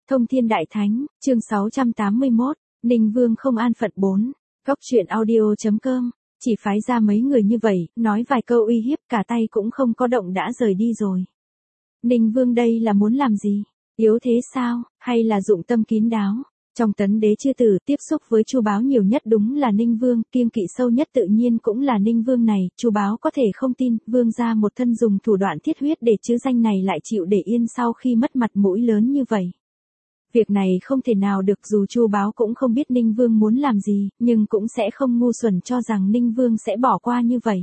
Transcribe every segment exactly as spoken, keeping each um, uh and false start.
Thông Thiên Đại Thánh, chương sáu trăm tám mươi mốt, Ninh Vương không an phận bốn. Góc truyện audio.com, chỉ phái ra mấy người như vậy, nói vài câu uy hiếp cả tay cũng không có động đã rời đi rồi. Ninh Vương đây là muốn làm gì? Yếu thế sao, hay là dụng tâm kín đáo? Trong tấn đế chư tử tiếp xúc với Chu Báo nhiều nhất đúng là Ninh Vương, kiêng kỵ sâu nhất tự nhiên cũng là Ninh Vương này, Chu Báo có thể không tin, Vương gia một thân dùng thủ đoạn thiết huyết để chứ danh này lại chịu để yên sau khi mất mặt mũi lớn như vậy. Việc này không thể nào được, dù Chu Báo cũng không biết Ninh Vương muốn làm gì, nhưng cũng sẽ không ngu xuẩn cho rằng Ninh Vương sẽ bỏ qua như vậy.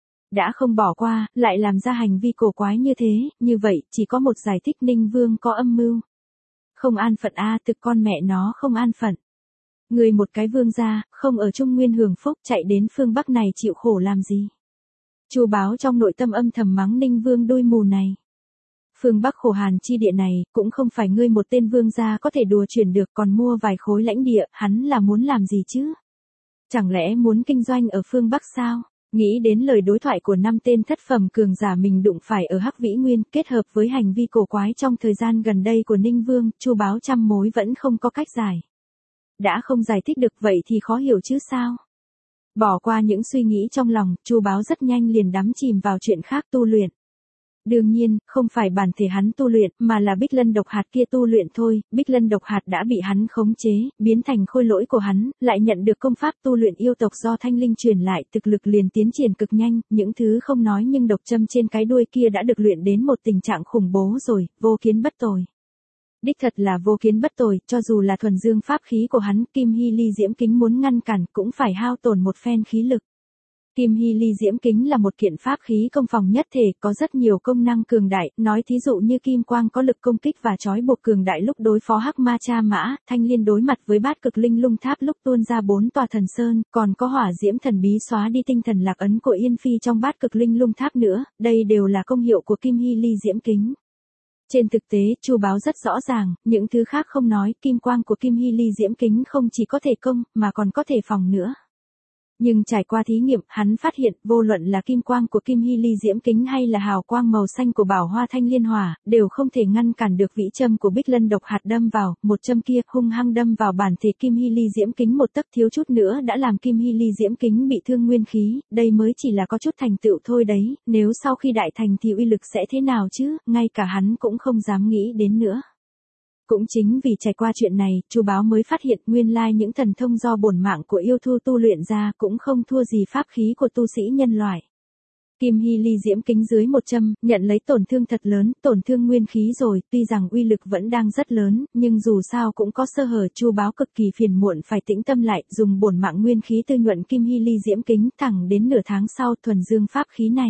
Đã không bỏ qua, lại làm ra hành vi cổ quái như thế, như vậy chỉ có một giải thích, Ninh Vương có âm mưu. Không an phận a, à, thực con mẹ nó không an phận. Người một cái vương gia, không ở Trung Nguyên hưởng phúc, chạy đến phương Bắc này chịu khổ làm gì? Chu Báo trong nội tâm âm thầm mắng Ninh Vương đôi mù này. Phương Bắc khổ hàn chi địa này, cũng không phải ngươi một tên vương gia có thể đùa chuyển được, còn mua vài khối lãnh địa, hắn là muốn làm gì chứ? Chẳng lẽ muốn kinh doanh ở phương Bắc sao? Nghĩ đến lời đối thoại của năm tên thất phẩm cường giả mình đụng phải ở Hắc Vĩ Nguyên, kết hợp với hành vi cổ quái trong thời gian gần đây của Ninh Vương, Chu Báo trăm mối vẫn không có cách giải. Đã không giải thích được vậy thì khó hiểu chứ sao? Bỏ qua những suy nghĩ trong lòng, Chu Báo rất nhanh liền đắm chìm vào chuyện khác, tu luyện. Đương nhiên, không phải bản thể hắn tu luyện, mà là Bích Lân độc hạt kia tu luyện thôi, Bích Lân độc hạt đã bị hắn khống chế, biến thành khôi lỗi của hắn, lại nhận được công pháp tu luyện yêu tộc do Thanh Linh truyền lại, thực lực liền tiến triển cực nhanh, những thứ không nói nhưng độc châm trên cái đuôi kia đã được luyện đến một tình trạng khủng bố rồi, vô kiến bất tồi. Đích thật là vô kiến bất tồi, cho dù là thuần dương pháp khí của hắn, Kim Hy Ly Diễm Kính muốn ngăn cản cũng phải hao tổn một phen khí lực. Kim Hy Ly Diễm Kính là một kiện pháp khí công phòng nhất thể, có rất nhiều công năng cường đại, nói thí dụ như kim quang có lực công kích và trói buộc cường đại lúc đối phó Hắc Ma Cha Mã, Thanh Liên đối mặt với Bát Cực Linh Lung Tháp lúc tuôn ra bốn tòa thần sơn, còn có hỏa diễm thần bí xóa đi tinh thần lạc ấn của Yên Phi trong Bát Cực Linh Lung Tháp nữa, đây đều là công hiệu của Kim Hy Ly Diễm Kính. Trên thực tế, Chu Báo rất rõ ràng, những thứ khác không nói, kim quang của Kim Hy Ly Diễm Kính không chỉ có thể công, mà còn có thể phòng nữa. Nhưng trải qua thí nghiệm, hắn phát hiện, vô luận là kim quang của Kim Hy Ly Diễm Kính hay là hào quang màu xanh của Bảo Hoa Thanh Liên Hỏa, đều không thể ngăn cản được vĩ châm của Bích Lân độc hạt đâm vào, một châm kia hung hăng đâm vào bản thể Kim Hy Ly Diễm Kính một tấc, thiếu chút nữa đã làm Kim Hy Ly Diễm Kính bị thương nguyên khí, đây mới chỉ là có chút thành tựu thôi đấy, nếu sau khi đại thành thì uy lực sẽ thế nào chứ, ngay cả hắn cũng không dám nghĩ đến nữa. Cũng chính vì trải qua chuyện này, Chu Báo mới phát hiện nguyên lai những thần thông do bổn mạng của yêu thú tu luyện ra cũng không thua gì pháp khí của tu sĩ nhân loại. Kim Hy Ly Diễm Kính dưới một châm, nhận lấy tổn thương thật lớn, tổn thương nguyên khí rồi, tuy rằng uy lực vẫn đang rất lớn, nhưng dù sao cũng có sơ hở, Chu Báo cực kỳ phiền muộn phải tĩnh tâm lại, dùng bổn mạng nguyên khí tư nhuận Kim Hy Ly Diễm Kính, thẳng đến nửa tháng sau thuần dương pháp khí này.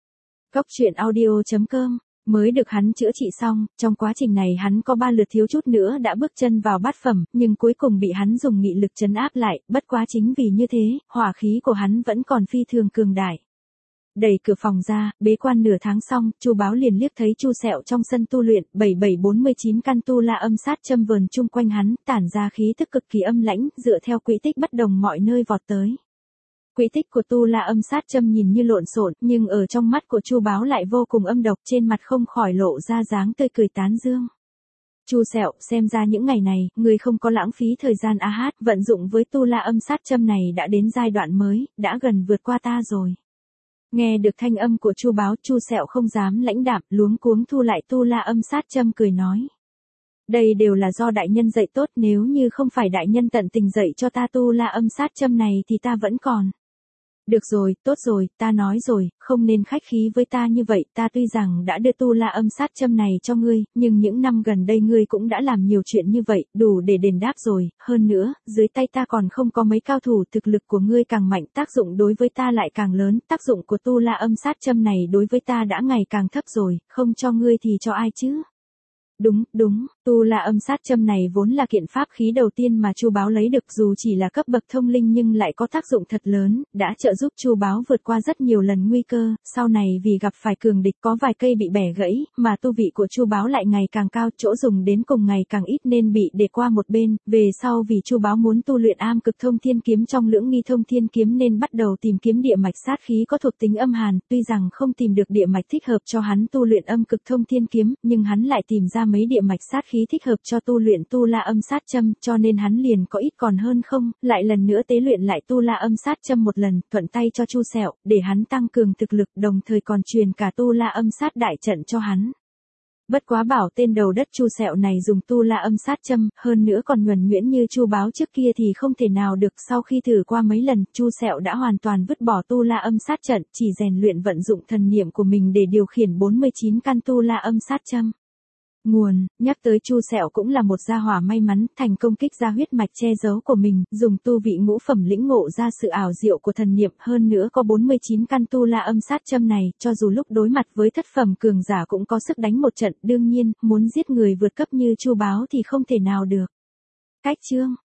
Góc truyện audio.com mới được hắn chữa trị xong, trong quá trình này hắn có ba lượt thiếu chút nữa đã bước chân vào bát phẩm, nhưng cuối cùng bị hắn dùng nghị lực trấn áp lại, bất quá chính vì như thế, hỏa khí của hắn vẫn còn phi thường cường đại. Đẩy cửa phòng ra, bế quan nửa tháng xong, Chu Báo liền liếc thấy Chu Sẹo trong sân tu luyện, bảy bảy bốn mươi chín căn tu la âm sát châm vờn chung quanh hắn, tản ra khí tức cực kỳ âm lãnh, dựa theo quỹ tích bất đồng mọi nơi vọt tới. Quỹ tích của tu la âm sát châm nhìn như lộn xộn, nhưng ở trong mắt của Chu Báo lại vô cùng âm độc, trên mặt không khỏi lộ ra dáng tươi cười tán dương. Chu Sẹo, xem ra những ngày này, người không có lãng phí thời gian a hát, vận dụng với tu la âm sát châm này đã đến giai đoạn mới, đã gần vượt qua ta rồi. Nghe được thanh âm của Chu Báo, Chu Sẹo không dám lãnh đạm, luống cuống thu lại tu la âm sát châm cười nói. Đây đều là do đại nhân dạy tốt, nếu như không phải đại nhân tận tình dạy cho ta tu la âm sát châm này thì ta vẫn còn. Được rồi, tốt rồi, ta nói rồi, không nên khách khí với ta như vậy, ta tuy rằng đã đưa tu la âm sát châm này cho ngươi, nhưng những năm gần đây ngươi cũng đã làm nhiều chuyện như vậy, đủ để đền đáp rồi, hơn nữa, dưới tay ta còn không có mấy cao thủ, thực lực của ngươi càng mạnh, tác dụng đối với ta lại càng lớn, tác dụng của tu la âm sát châm này đối với ta đã ngày càng thấp rồi, không cho ngươi thì cho ai chứ? Đúng, đúng, tu la âm sát châm này vốn là kiện pháp khí đầu tiên mà Chu Báo lấy được, dù chỉ là cấp bậc thông linh nhưng lại có tác dụng thật lớn, đã trợ giúp Chu Báo vượt qua rất nhiều lần nguy cơ, sau này vì gặp phải cường địch có vài cây bị bẻ gãy, mà tu vị của Chu Báo lại ngày càng cao, chỗ dùng đến cùng ngày càng ít nên bị để qua một bên, về sau vì Chu Báo muốn tu luyện am cực thông thiên kiếm trong lưỡng nghi thông thiên kiếm nên bắt đầu tìm kiếm địa mạch sát khí có thuộc tính âm hàn, tuy rằng không tìm được địa mạch thích hợp cho hắn tu luyện âm cực thông thiên kiếm, nhưng hắn lại tìm ra ra mấy địa mạch sát khí thích hợp cho tu luyện tu la âm sát châm, cho nên hắn liền có ít còn hơn không, lại lần nữa tế luyện lại tu la âm sát châm một lần, thuận tay cho Chu Sẹo, để hắn tăng cường thực lực, đồng thời còn truyền cả tu la âm sát đại trận cho hắn. Bất quá bảo tên đầu đất Chu Sẹo này dùng tu la âm sát châm, hơn nữa còn nhuần nhuyễn như Chu Báo trước kia thì không thể nào được. Sau khi thử qua mấy lần, Chu Sẹo đã hoàn toàn vứt bỏ tu la âm sát trận, chỉ rèn luyện vận dụng thần niệm của mình để điều khiển bốn mươi chín căn tu la âm sát châm. Nguồn, nhắc tới Chu Sẹo cũng là một gia hỏa may mắn, thành công kích ra huyết mạch che giấu của mình, dùng tu vị ngũ phẩm lĩnh ngộ ra sự ảo diệu của thần niệm, hơn nữa có bốn mươi chín căn tu la âm sát châm này, cho dù lúc đối mặt với thất phẩm cường giả cũng có sức đánh một trận, đương nhiên, muốn giết người vượt cấp như Chu Báo thì không thể nào được. Cách chương